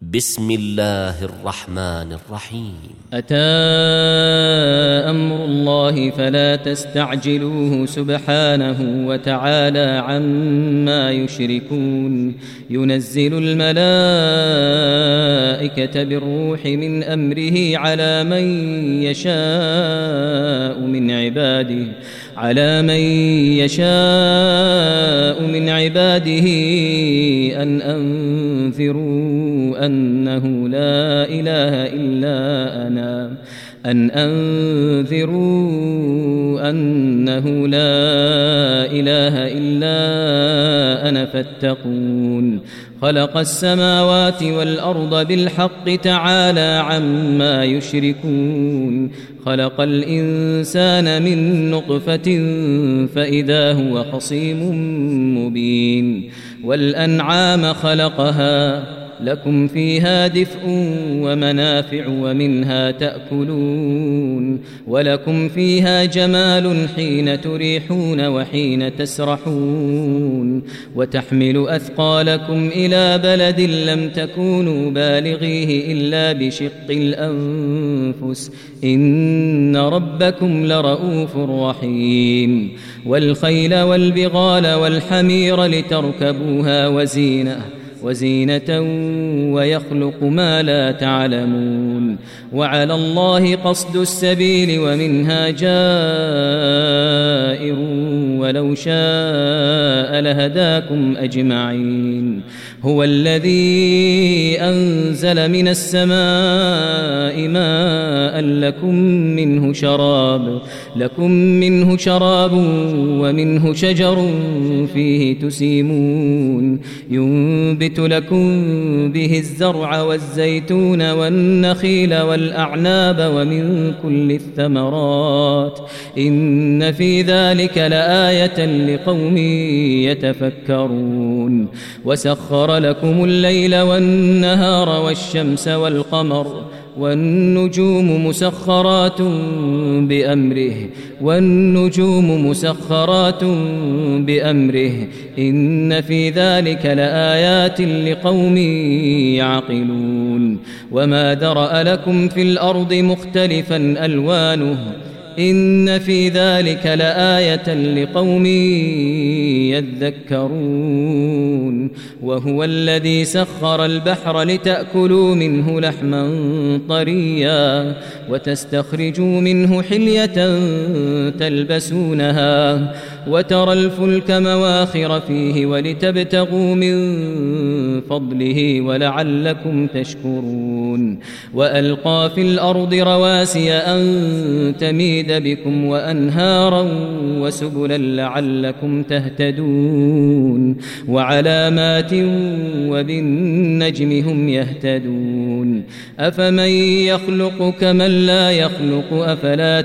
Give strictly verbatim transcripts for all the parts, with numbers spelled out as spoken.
بسم الله الرحمن الرحيم. أتى أمر الله فلا تستعجلوه سبحانه وتعالى عما يشركون. ينزل الملائكة بالروح من أمره على من يشاء من عباده على من يشاء من عباده أن أنذروا أنه لا إله إلا أنا أن أنذروا أنه لا إله إلا أنا فاتقون. خلق السماوات والأرض بالحق تعالى عما يشركون. خلق الإنسان من نطفة فإذا هو خصيم مبين. والأنعام خلقها لكم فيها دفء ومنافع ومنها تأكلون ولكم فيها جمال حين تريحون وحين تسرحون وتحمل أثقالكم إلى بلد لم تكونوا بالغيه إلا بشق الأنفس إن ربكم لرؤوف رحيم. والخيل والبغال والحمير لتركبوها وزينة وزينة ويخلق ما لا تعلمون. وعلى الله قصد السبيل ومنها جائر ولو شاء لهداكم أجمعين. هو الذي أنزل من السماء ماء لكم منه شراب لكم منه شراب ومنه شجر فيه تسيمون. ينبت لكم به الزرع والزيتون والنخيل والأعناب ومن كل الثمرات إن في ذلك لآية لقوم يتفكرون. وسخر لكم الليل والنهار والشمس والقمر والنجوم مسخرات بأمره والنجوم مسخرات بأمره إن في ذلك لآيات لقوم يعقلون. وما ذرأ لكم في الأرض مختلفا ألوانه إن في ذلك لآية لقوم يذكرون. وهو الذي سخر البحر لتأكلوا منه لحما طريا وتستخرجوا منه حلية تلبسونها وترى الفلك مواخر فيه ولتبتغوا من فضله ولعلكم تشكرون. وألقى في الأرض رواسي أن تميد بكم وأنهارا وسبلا لعلكم تهتدون. وعلامات وبالنجم هم يهتدون. أفمن يخلق كمن لا يخلق أفلا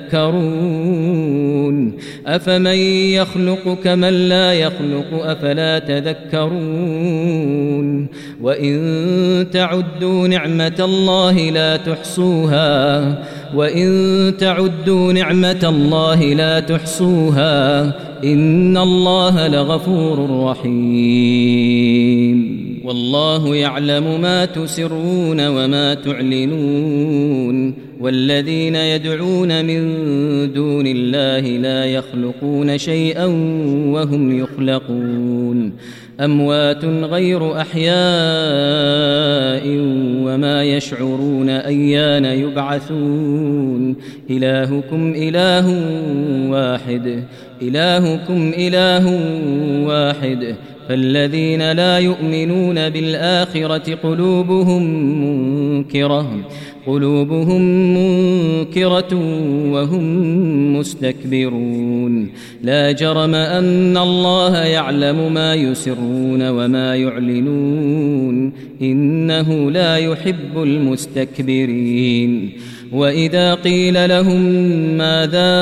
تذكرون أفمن يخلق كمن لا يخلق أفلا تذكرون. وإن تعدوا نعمة الله لا تحصوها وإن تعدوا نعمة الله لا تحصوها إن الله لغفور رحيم. والله يعلم ما تسرون وما تعلنون. والذين يدعون من دون الله لا يخلقون شيئا وهم يخلقون. أموات غير أحياء وما يشعرون أيان يبعثون. إلهكم إله واحد إلهكم إله واحد فالذين لا يؤمنون بالآخرة قلوبهم منكرة قلوبهم منكرة وهم مستكبرون. لا جرم أن الله يعلم ما يسرون وما يعلنون إنه لا يحب المستكبرين. وإذا قيل لهم ماذا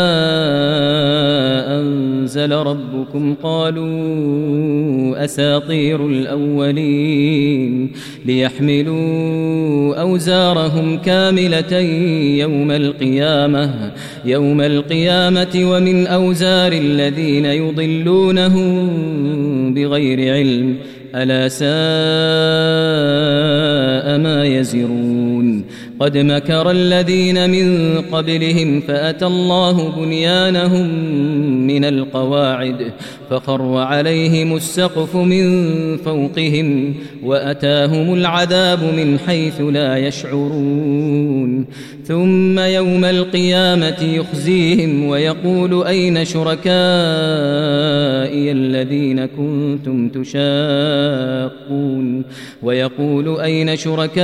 أنزل ربكم قالوا أساطير الأولين ليحملوا أوزارهم كاملة يوم القيامة يوم القيامة ومن أوزار الذين يضلونهم بغير علم ألا ساء يزرون قد مكر الذين من قبلهم فأتى الله بنيانهم من القواعد فخر عليهم السقف من فوقهم وأتاهم العذاب من حيث لا يشعرون ثم يوم القيامة يخزيهم ويقول أين شركائي الذين كنتم تشاقون ويقول أين شركائي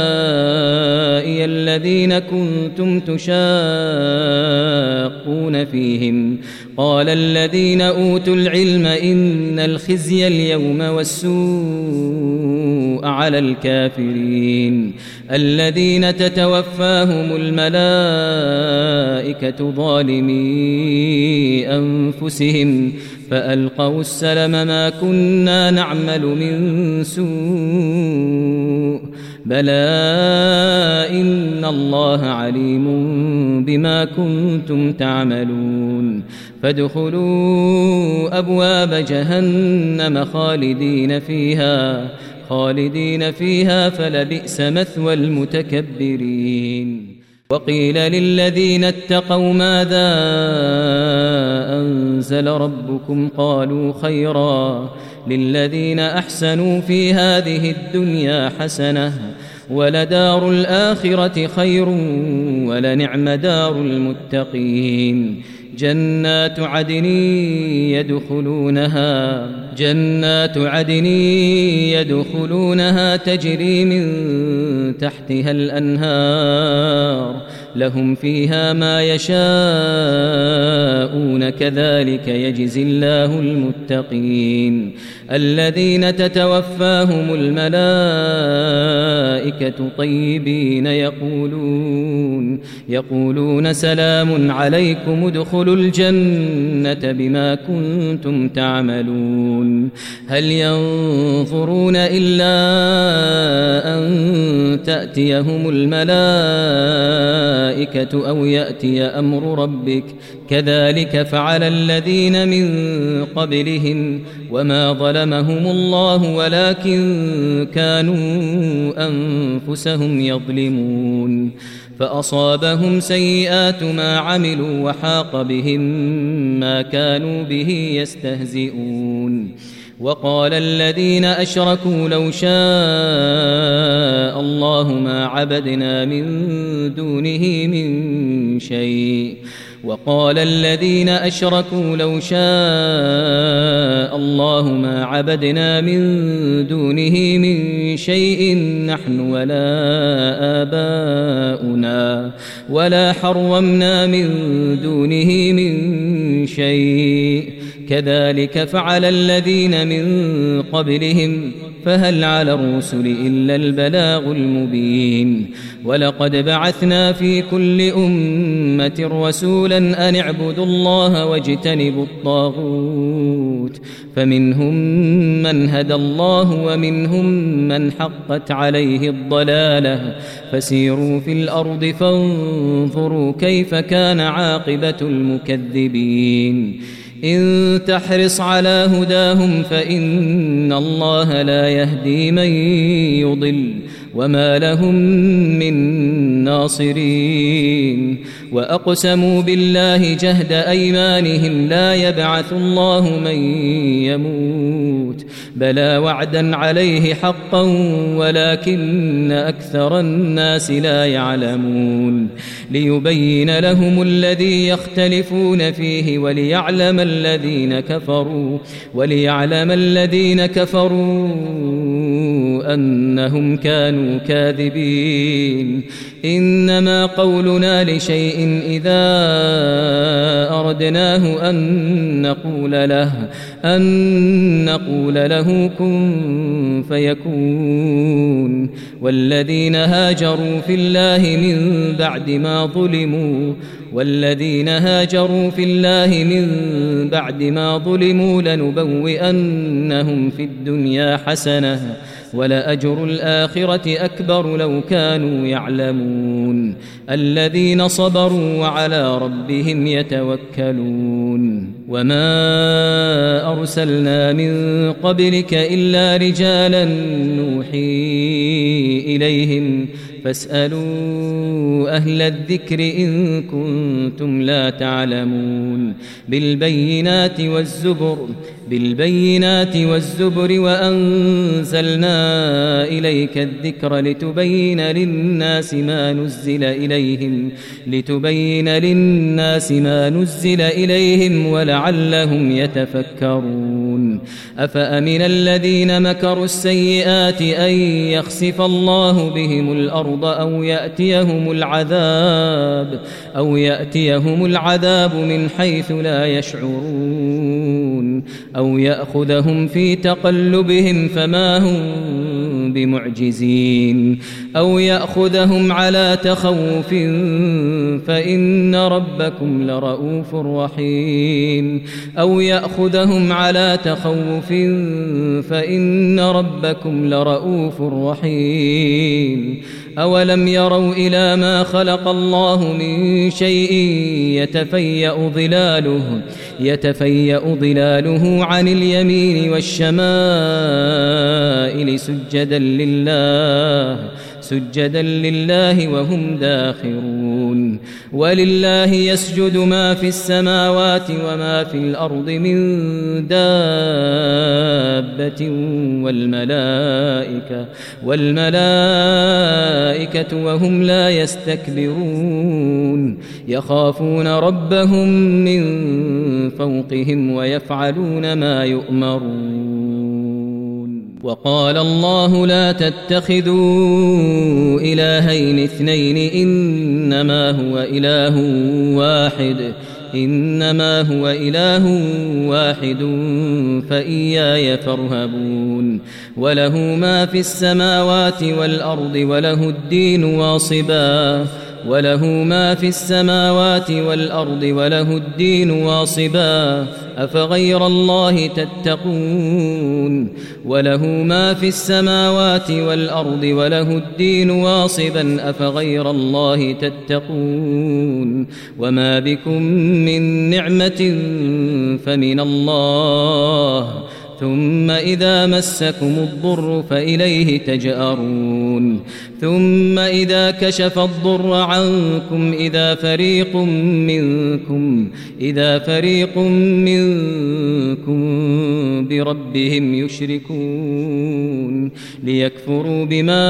الذين كنتم تشاقون فيهم قال الذين أوتوا العلم إن الخزي اليوم والسوء على الكافرين الذين تتوفاهم الملائكة ظالمي أنفسهم فألقوا السلم ما كنا نعمل من سوء بلى إن الله عليم بما كنتم تعملون فادخلوا أبواب جهنم خالدين فيها خالدين فيها فلبئس مثوى المتكبرين وقيل للذين اتقوا ماذا أنزل ربكم قالوا خيرا للذين أحسنوا في هذه الدنيا حسنة ولدار الآخرة خير ولنعم دار المتقين جنات عدن يدخلونها جنات عدن يدخلونها تجري من تحتها الأنهار لهم فيها ما يشاءون كذلك يجزي الله المتقين الذين تتوفاهم الملائكة طيبين يقولون يقولون سلام عليكم ادخلوا الجنة بما كنتم تعملون هل ينظرون إلا أن تأتيهم الملائكة أو يأتي أمر ربك كذلك فعل الذين من قبلهم وما ظلمهم الله ولكن كانوا أنفسهم يظلمون فأصابهم سيئات ما عملوا وحاق بهم ما كانوا به يستهزئون وقال الذين أشركوا لو شاء الله ما عبدنا من دونه من شيء وقال الذين أشركوا لو شاء الله ما عبدنا من دونه من شيء نحن ولا آباؤنا ولا حرمنا من دونه من شيء كذلك فعل الذين من قبلهم فهل على الرسل إلا البلاغ المبين ولقد بعثنا في كل أمة رسولا أن اعبدوا الله واجتنبوا الطاغوت فمنهم من هدى الله ومنهم من حقت عليه الضلالة فسيروا في الأرض فانظروا كيف كان عاقبة المكذبين إن تحرص على هداهم فإن الله لا يهدي من يضل وما لهم من ناصرين وأقسموا بالله جهد أيمانهم لا يبعث الله من يموت بلى وعدا عليه حقا ولكن أكثر الناس لا يعلمون ليبين لهم الذي يختلفون فيه وليعلم الذين كفروا وليعلم الذين كفروا أنهم كانوا كاذبين إنما قولنا لشيء إذا أردناه أن نقول له أن نقول له كن فيكون والذين هاجروا في الله من بعد ما ظلموا والذين هاجروا في الله من بعد ما ظلموا لنبوئنهم في الدنيا حسنة ولأجر الآخرة أكبر لو كانوا يعلمون يتقون الذين صبروا وعلى ربهم يتوكلون وما أرسلنا من قبلك إلا رجالا نوحي إليهم فاسألوا أهل الذكر إن كنتم لا تعلمون بالبينات والزبر بالبينات والزبر وأنزلنا إليك الذكر لتبين للناس ما نزل إليهم لتبين للناس ما نزل إليهم ولعلهم يتفكرون أفأمن الذين مكروا السيئات أن يخسف الله بهم الأرض أو يأتيهم العذاب أو يأتيهم العذاب من حيث لا يشعرون أو يأخذهم في تقلبهم فما هم بمعجزين أو يأخذهم على تخوف فإن ربكم لرؤوف رحيم أو يأخذهم على تخوف فإن ربكم لرؤوف رحيم أولم يروا إلى ما خلق الله من شيء يتفيأ ظلاله يتفيأ ظلاله عن اليمين والشمائل سجدا لله سجدا لله وهم داخرون ولله يسجد ما في السماوات وما في الأرض من دابة والملائكة والملائكة وهم لا يستكبرون يخافون ربهم من فوقهم ويفعلون ما يؤمرون وقال الله لا تتخذوا إلهين اثنين إنما هو إله واحد إنما هو إله واحد فإياي فارهبون وله ما في السماوات والأرض وله الدين واصبا وله ما في السماوات والأرض وله الدين واصبا أفغير الله تتقون وله ما في السماوات والأرض وله الدين واصبا أفغير الله تتقون وما بكم من نعمة فمن الله ثم إذا مسكم الضر فإليه تجأرون ثم إذا كشف الضر عنكم إذا فريق منكم إذا فريق منكم بربهم يشركون ليكفروا بما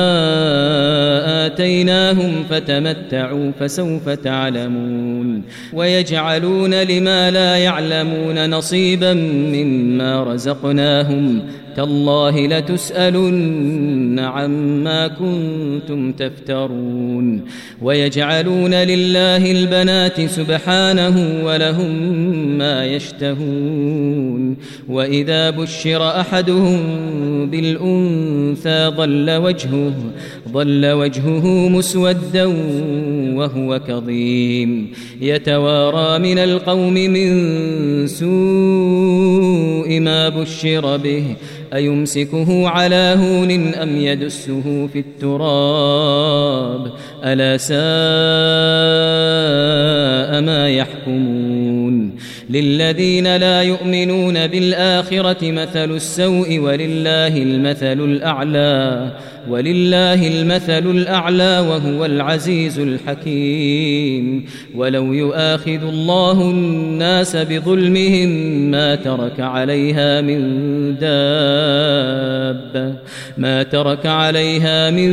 آتيناهم فتمتعوا فسوف تعلمون ويجعلون لما لا يعلمون نصيبا مما رزقناهم تالله لتسألن عما كنتم تفترون ويجعلون لله البنات سبحانه ولهم ما يشتهون وإذا بشر أحدهم بالأنثى ظل وجهه ظل وجهه مسودا وهو كظيم يتوارى من القوم من سوء ما بشر به أيمسكه على هون أم يدسه في التراب ألا ساء ما يحكمون للذين لا يؤمنون بالآخرة مثل السوء ولله المثل الأعلى ولله المثل الأعلى وهو العزيز الحكيم ولو يؤاخذ الله الناس بظلمهم ما ترك عليها من دابة ما ترك عليها من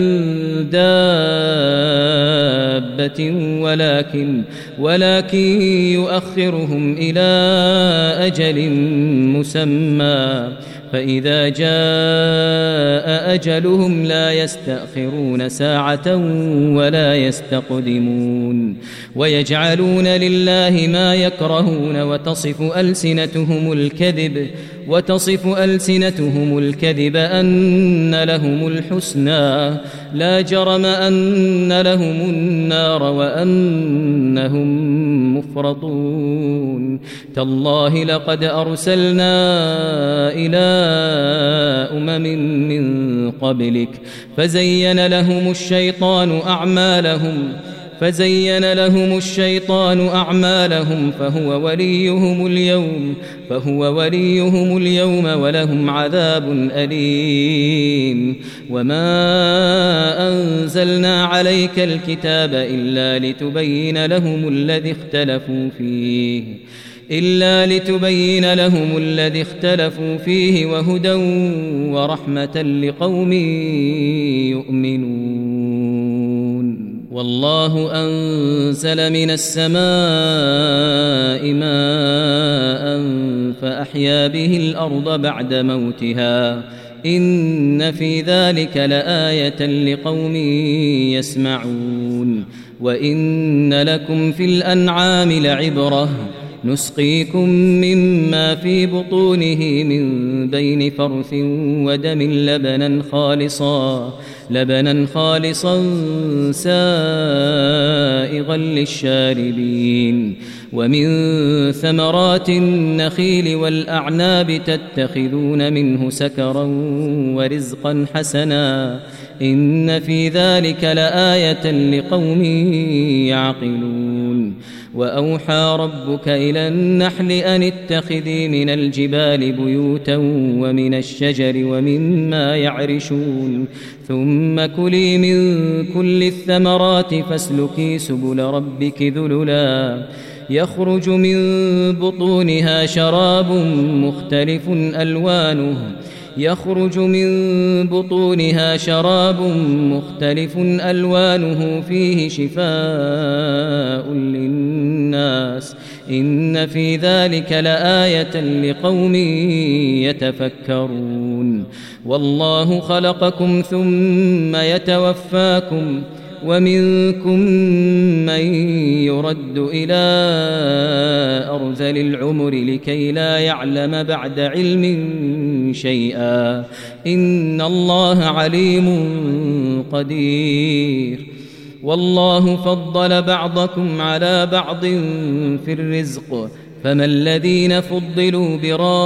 دابة ولكن ولكن يؤخرهم إلى أجل مسمى فإذا جاء أجلهم لا يستأخرون ساعة ولا يستقدمون ويجعلون لله ما يكرهون وتصف ألسنتهم الكذب وتصف ألسنتهم الكذب أن لهم الحسنى لا جرم أن لهم النار وأنهم مفرطون تالله لقد أرسلنا إلى أمم من قبلك فزين لهم الشيطان أعمالهم فزين لهم الشيطان أعمالهم فهو وليهم اليوم فهو وليهم اليوم ولهم عذاب أليم وما أنزلنا عليك الكتاب إلا لتبين لهم الذي اختلفوا فيه إلا لتبين لهم الذي اختلفوا فيه وهدى ورحمة لقوم يؤمنون والله أنزل من السماء ماء فأحيا به الأرض بعد موتها إن في ذلك لآية لقوم يسمعون وإن لكم في الأنعام لعبرة نسقيكم مما في بطونه من بين فرث ودم لبنا خالصا لبنا خالصا سائغا للشاربين ومن ثمرات النخيل والأعناب تتخذون منه سكرا ورزقا حسنا إن في ذلك لآية لقوم يعقلون وأوحى ربك إلى النحل أن اتخذي من الجبال بيوتا ومن الشجر ومما يعرشون ثم كلي من كل الثمرات فاسلكي سبل ربك ذللا يخرج من بطونها شراب مختلف ألوانه يخرج من بطونها شراب مختلف ألوانه فيه شفاء للناس إن في ذلك لآية لقوم يتفكرون والله خلقكم ثم يتوفاكم ومنكم من يرد إلى أرذل العمر لكي لا يعلم بعد علم شيئا إن الله عليم قدير والله فضل بعضكم على بعض في الرزق فما الذين فضلوا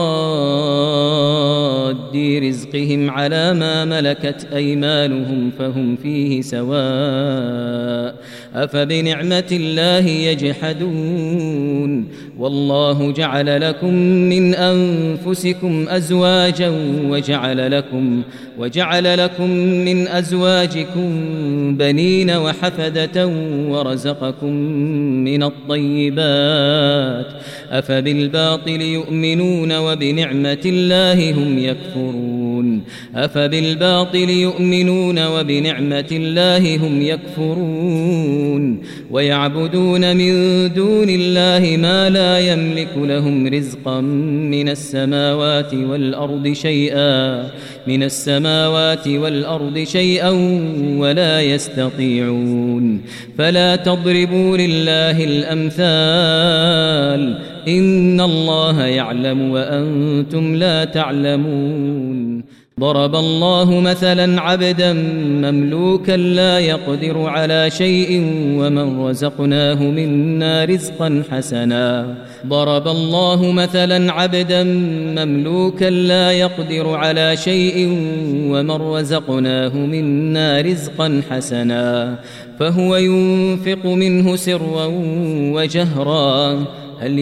براد رزقهم على ما ملكت أيمانهم فهم فيه سواء أفبنعمة الله يجحدون والله جعل لكم من أنفسكم أزواجا وجعل لكم وجعل لكم من أزواجكم بنين وحفدة ورزقكم من الطيبات أفبالباطل يؤمنون وبنعمة الله هم يكفرون أفبالباطل يؤمنون وبنعمة الله هم يكفرون ويعبدون من دون الله ما لا يملك لهم رزقا من السماوات والأرض شيئا من السماوات والأرض شيئا ولا يستطيعون فلا تضربوا لله الأمثال إن الله يعلم وأنتم لا تعلمون ضرب الله مثلا عبدا مملوكا لا يقدر على شيء ومن رزقناه منا رزقا حسنا ضرب الله مثلا عبدا مملوكا لا يقدر على شيء ومن رزقناه منا رزقا حسنا فهو ينفق منه سرا وجهرا هل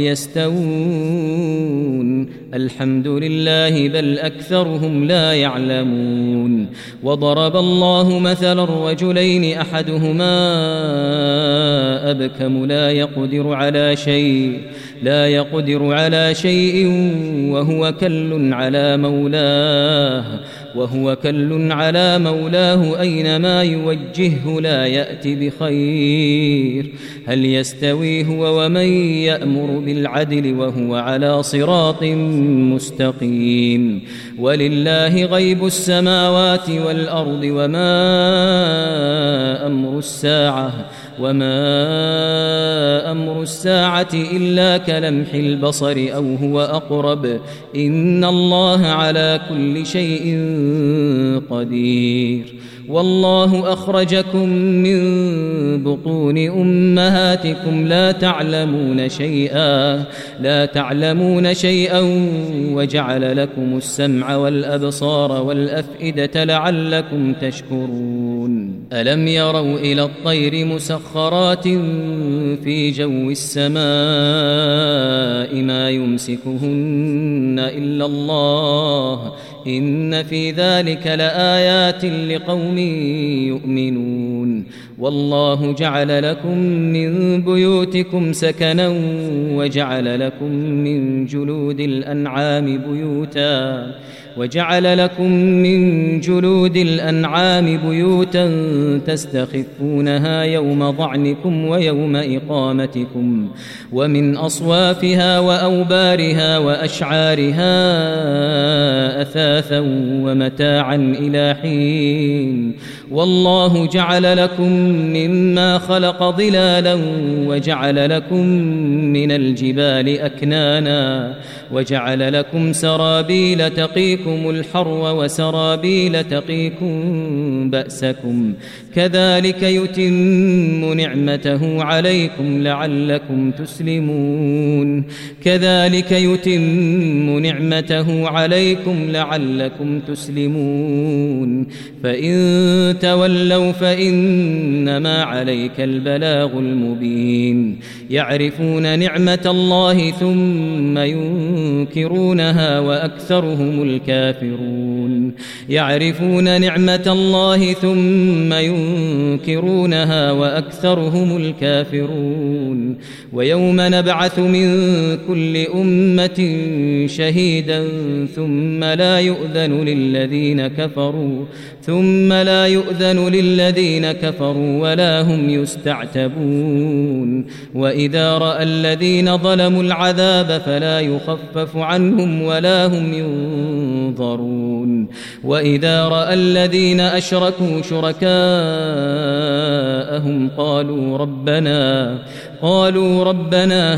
يستوون الحمد لله بل أكثرهم لا يعلمون وضرب الله مثلا الرجلين أحدهما أبكم لا يقدر على شيء لا يقدر على شيء وهو كل على مولاه وهو كل على مولاه أينما يوجهه لا يأتي بخير هل يستوي هو ومن يأمر بالعدل وهو على صراط مستقيم ولله غيب السماوات والأرض وما أمر الساعة وما أمر الساعة إلا كلمح البصر أو هو أقرب إن الله على كل شيء قدير والله أخرجكم من بطون أمهاتكم لا تعلمون شيئا لا تعلمون شيئا وجعل لكم السمع والأبصار والأفئدة لعلكم تشكرون ألم يروا إلى الطير مسخرات في جو السماء ما يمسكهن إلا الله إن في ذلك لآيات لقوم يؤمنون والله جعل لكم من بيوتكم سكنا وجعل لكم من جلود الأنعام بيوتا وجعل لكم من جلود الأنعام بيوتا تستخفونها يوم ضعنكم ويوم إقامتكم ومن أصوافها وأوبارها وأشعارها أثاثا ومتاعا إلى حين والله جعل لكم مما خلق ظلالا وجعل لكم من الجبال أكنانا وجعل لكم سرابيل تقيكم الحر وسرابيل تقيكم بأسكم كذلك يتم نعمته عليكم لعلكم تسلمون كذلك يتم نعمته عليكم لعلكم تسلمون فإن تولوا فإنما عليك البلاغ المبين يعرفون نعمة الله ثم ينكرونها وأكثرهم الكافرون يعرفون نعمة الله ثم ينكرونها وأكثرهم الكافرون ويوم نبعث من كل أمة شهيدا ثم لا يؤذن للذين كفروا ثم لا يؤذن للذين كفروا ولا هم يستعتبون وإذا رأى الذين ظلموا العذاب فلا يخفف عنهم ولا هم ينظرون وإذا رأى الذين أشركوا شركاءهم قالوا ربنا قالوا ربنا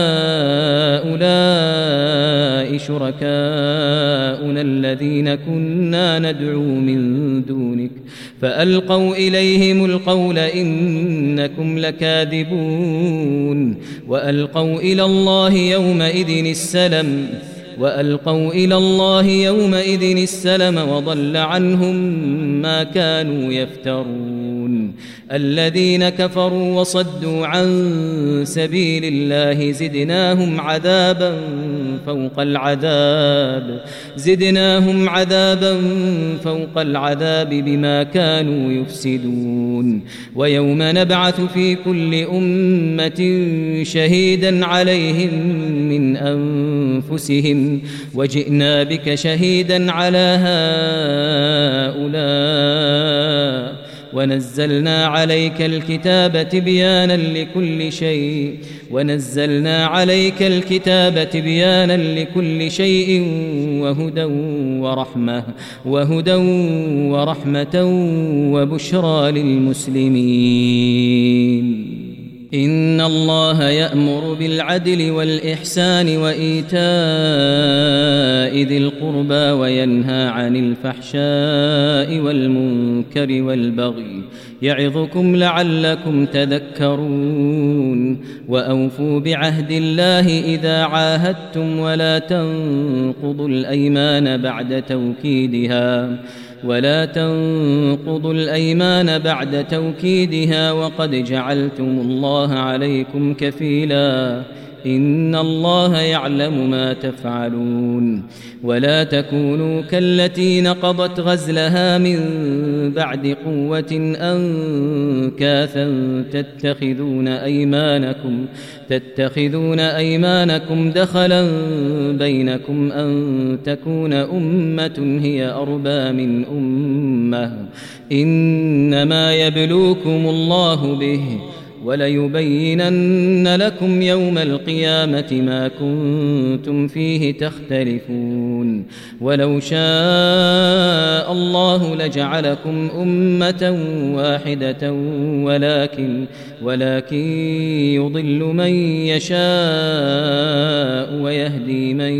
هؤلاء شركاؤنا الذين كنا ندعو من دونك فألقوا إليهم القول إنكم لكاذبون وألقوا إلى الله يومئذ السلم وألقوا إلى الله يومئذ السلم وضل عنهم ما كانوا يفترون الذين كفروا وصدوا عن سبيل الله زدناهم عذابا فوق العذاب زدناهم عذابا فوق العذاب بما كانوا يفسدون ويوم نبعث في كل أمة شهيدا عليهم من أنفسهم وجئنا بك شهيدا على هؤلاء ونزلنا عليك الكتاب تبيانا لكل شيء ونزلنا عليك الكتاب تبيانا لكل شيء وهدى ورحمة وهدى ورحمة وبشرى للمسلمين إن الله يأمر بالعدل والإحسان وإيتاء ذي القربى وينهى عن الفحشاء والمنكر والبغي يعظكم لعلكم تذكرون وأوفوا بعهد الله إذا عاهدتم ولا تنقضوا الأيمان بعد توكيدها ولا تنقضوا الأيمان بعد توكيدها وقد جعلتم الله عليكم كفيلا إن الله يعلم ما تفعلون ولا تكونوا كالتي نقضت غزلها من بعد قوة أنكاثا تتخذون أيمانكم تتخذون أيمانكم دخلا بينكم أن تكون أمة هي أربى من أمة إنما يبلوكم الله به وليبينن لكم يوم القيامة ما كنتم فيه تختلفون ولو شاء الله لجعلكم أمة واحدة ولكن ولكن يضل من يشاء ويهدي من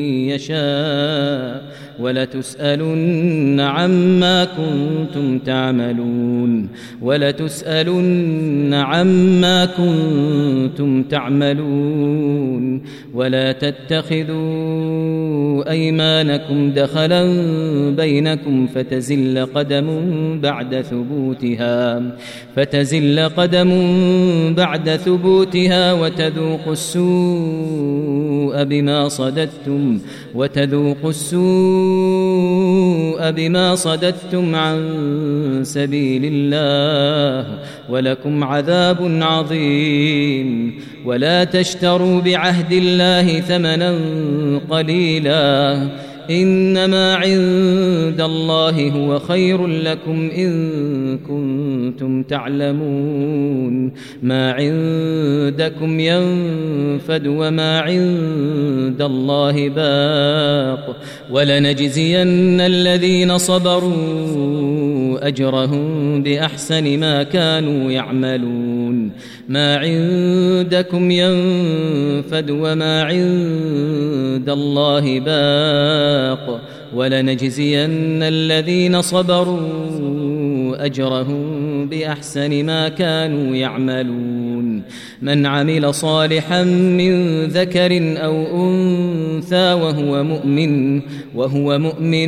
يشاء ولتسألن عما كنتم تعملون ولتسألن عما كنتم تعملون ولا تتخذوا أيمانكم دخلا بينكم فتزل قدم بعد ثبوتها فتزل قدم بعد ثبوتها وتذوقوا السوء بما صددتم وتذوقوا السوء بما صددتم عن سبيل الله ولكم عذاب عظيم ولا تشتروا بعهد الله ثمنا قليلا إنما عند الله هو خير لكم إن كنتم تعلمون ما عندكم ينفد وما عند الله باق ولنجزين الذين صبروا أجرهم بأحسن ما كانوا يعملون ما عندكم ينفد وما عند الله باق ولنجزين الذين صبروا أجرهم بأحسن ما كانوا يعملون من عمل صالحا من ذكر أو أنثى وهو مؤمن وهو مؤمن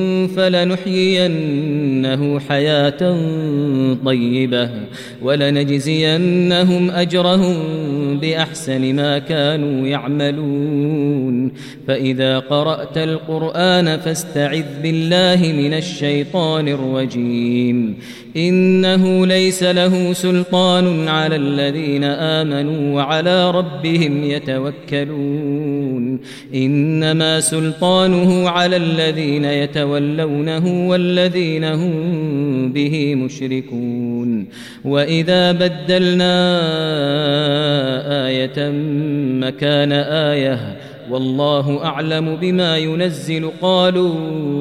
فلنحيينه حياة طيبة ولنجزينهم أجرهم بأحسن ما كانوا يعملون فإذا قرأت القرآن فاستعذ بالله من الشيطان الرجيم إنه ليس له سلطان على الذين آمنوا وعلى ربهم يتوكلون إنما سلطانه على الذين يتولونه والذين هم به مشركون وإذا بدلنا آية مكان آية والله أعلم بما ينزل قالوا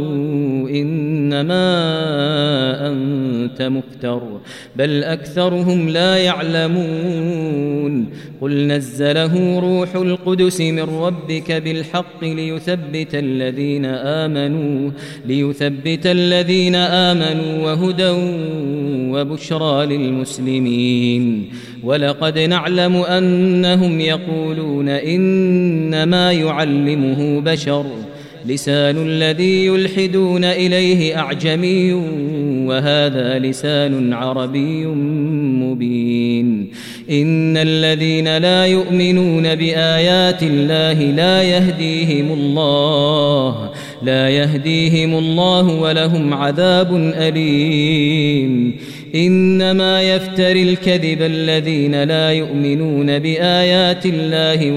إنما أنت مفتر بل أكثرهم لا يعلمون قل نزله روح القدس من ربك بالحق ليثبت الذين آمنوا ليثبت الذين آمنوا وهدى وبشرى للمسلمين ولقد نعلم أنهم يقولون إنما يعلمه بشر لسان الذي يلحدون إليه أعجمي وهذا لسان عربي مبين إن الذين لا يؤمنون بآيات الله لا يهديهم الله لا يهديهم الله ولهم عذاب أليم إنما يفتري الكذب الذين لا يؤمنون بآيات الله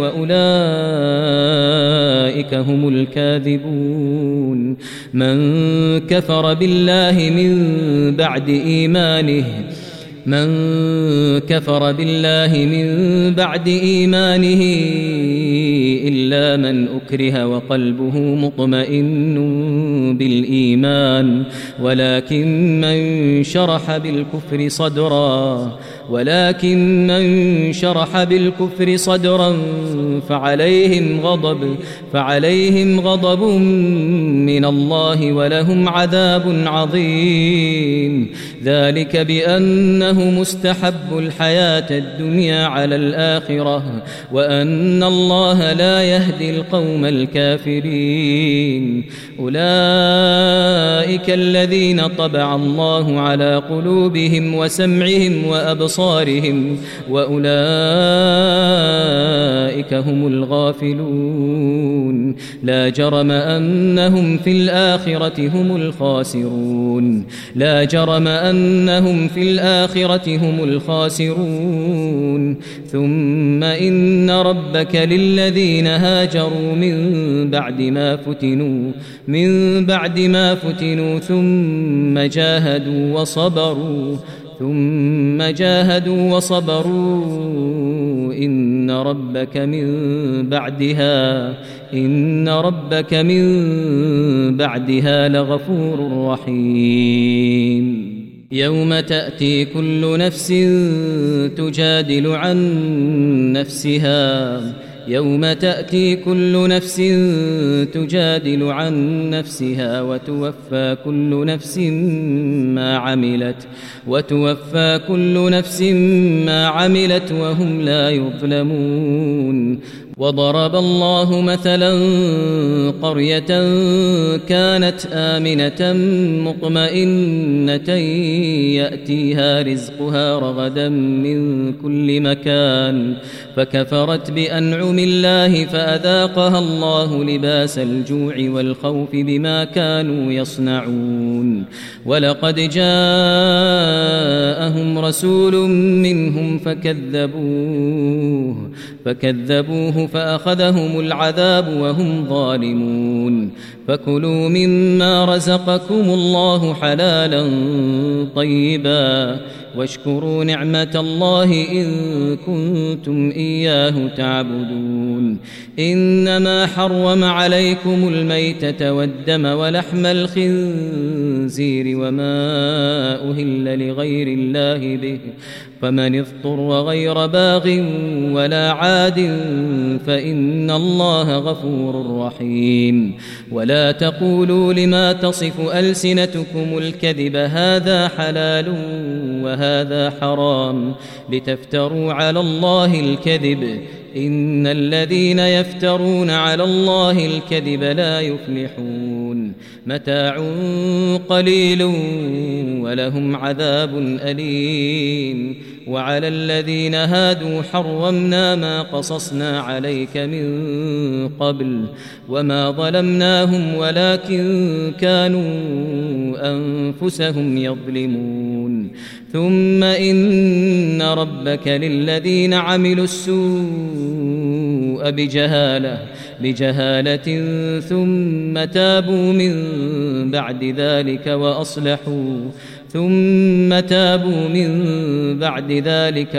وأولئك هم الكاذبون من كفر بالله من بعد إيمانه من كفر بالله من بعد إيمانه إلا من أكره وقلبه مطمئن بالإيمان ولكن من شرح بالكفر صدرا ولكن من شرح بالكفر صدرا فعليهم غضب فعليهم غضب من الله ولهم عذاب عظيم ذلك بأنه مستحب الحياة الدنيا على الآخرة وأن الله لا يهدي القوم الكافرين أولئك الذين طبع الله على قلوبهم وسمعهم وأبصارهم وأولئك هم الغافلون لا جرم أنهم في الآخرة هم الخاسرون لا جرم أنهم في الآخرة هم الخاسرون ثم إن ربك للذين هاجروا من بعد ما فتنوا من بعد ما فتنوا ثم جاهدوا وصبروا ثم جاهدوا وصبروا إن ربك من بعدها إن ربك من بعدها لغفور رحيم يوم تأتي كل نفس تجادل عن نفسها يوم تأتي كل نفس تجادل عن نفسها وتوفى كل نفس ما عملت وتوفى كل نفس ما عملت وهم لا يظلمون وضرب الله مثلا قرية كانت آمنة مطمئنة يأتيها رزقها رغدا من كل مكان فكفرت بأنعم الله فأذاقها الله لباس الجوع والخوف بما كانوا يصنعون ولقد جاءهم رسول منهم فكذبوه فكذبوه فأخذهم العذاب وهم ظالمون فكلوا مما رزقكم الله حلالا طيبا واشكروا نعمة الله إن كنتم إياه تعبدون إنما حرم عليكم الميتة والدم ولحم الخنزير وما أهل لغير الله به فمن اضطر غير باغ ولا عاد فإن الله غفور رحيم ولا تقولوا لما تصف ألسنتكم الكذب هذا حلال وهذا حرام لتفتروا على الله الكذب إن الذين يفترون على الله الكذب لا يفلحون متاع قليل ولهم عذاب أليم وعلى الذين هادوا حرمنا ما قصصنا عليك من قبل وما ظلمناهم ولكن كانوا أنفسهم يظلمون ثم إن ربك للذين عملوا السوء بجهالة بجهالة ثم تابوا من بعد ذلك وأصلحوا ثم تابوا من بعد ذلك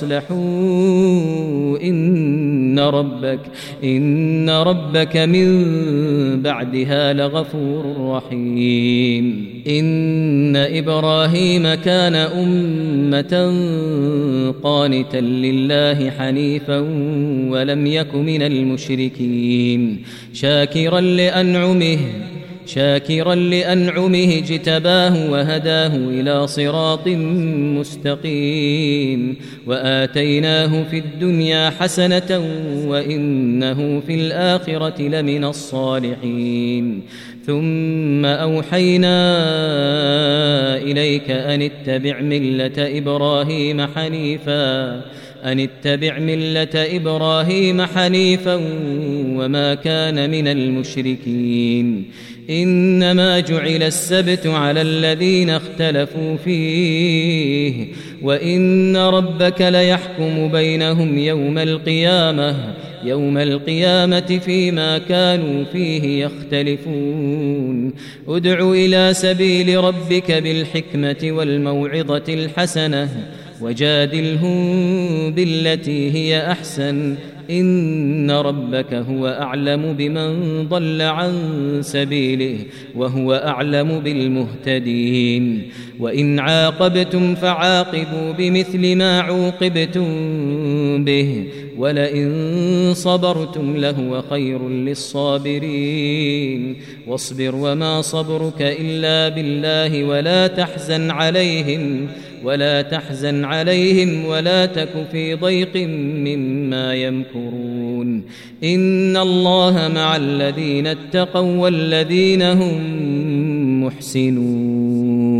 وأصلحوا إن ربك إن ربك من بعدها لغفور رحيم إن إبراهيم كان أمة قانتا لله حنيفا ولم يك من المشركين شاكرا لأنعمه شاكرا لأنعمه اجتباه وهداه إلى صراط مستقيم وآتيناه في الدنيا حسنة وإنه في الآخرة لمن الصالحين ثم أوحينا إليك أن اتبع ملة إبراهيم حنيفا أن اتبع ملة إبراهيم حنيفا وما كان من المشركين إنما جعل السبت على الذين اختلفوا فيه وإن ربك ليحكم بينهم يوم القيامة يوم القيامة فيما كانوا فيه يختلفون ادع إلى سبيل ربك بالحكمة والموعظة الحسنة وجادلهم بالتي هي أحسن إن ربك هو أعلم بمن ضل عن سبيله وهو أعلم بالمهتدين وإن عاقبتم فعاقبوا بمثل ما عوقبتم به ولئن صبرتم لهو خير للصابرين واصبر وما صبرك إلا بالله ولا تحزن عليهم ولا تحزن عليهم ولا تك في ضيق مما يمكرون إن الله مع الذين اتقوا والذين هم محسنون